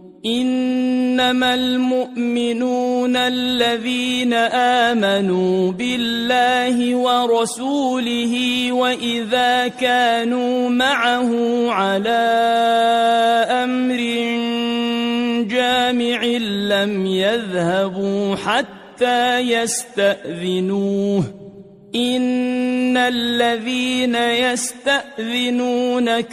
إنما المؤمنون الذين آمنوا بالله ورسوله وإذا كانوا معه على أمر جامع لم يذهبوا حتى يستأذنوه إن الذين يستأذنونك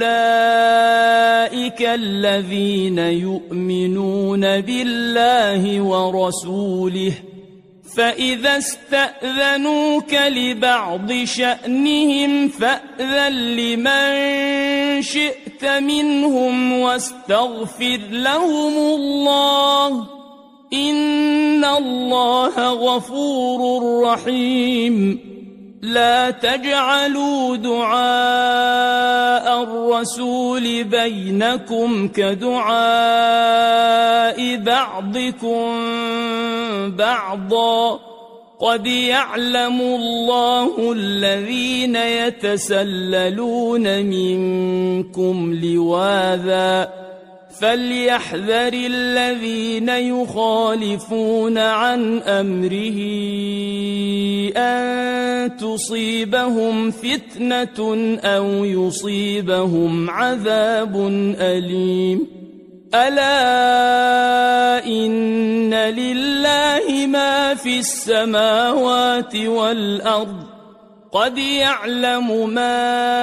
أولئك الذين يؤمنون بالله ورسوله فإذا استأذنوك لبعض شأنهم فأذن لمن شئت منهم واستغفر لهم الله إن الله غفور رحيم لا تجعلوا دعاء الرسول بينكم كدعاء بعضكم بعضا قد يعلم الله الذين يتسللون منكم لواذا فليحذر الذين يخالفون عن أمره أن تصيبهم فتنة أو يصيبهم عذاب أليم ألا إن لله ما في السماوات والأرض قد يعلم ما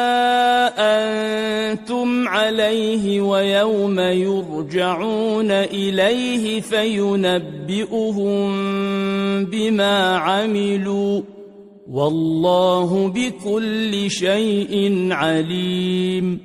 أنتم عليه ويوم يرجعون إليه فينبئهم بما عملوا والله بكل شيء عليم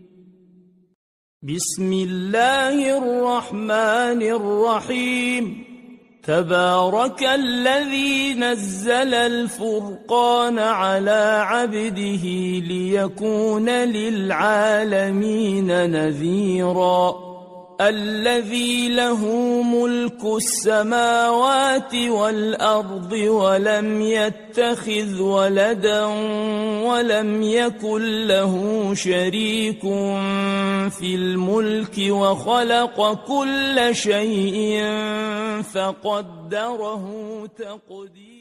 بسم الله الرحمن الرحيم تبارك الذي نزل الفرقان على عبده ليكون للعالمين نذيرا الذي له ملك السماوات والأرض ولم يتخذ ولدا ولم يكن له شريك في الملك وخلق كل شيء فقدره تقديرا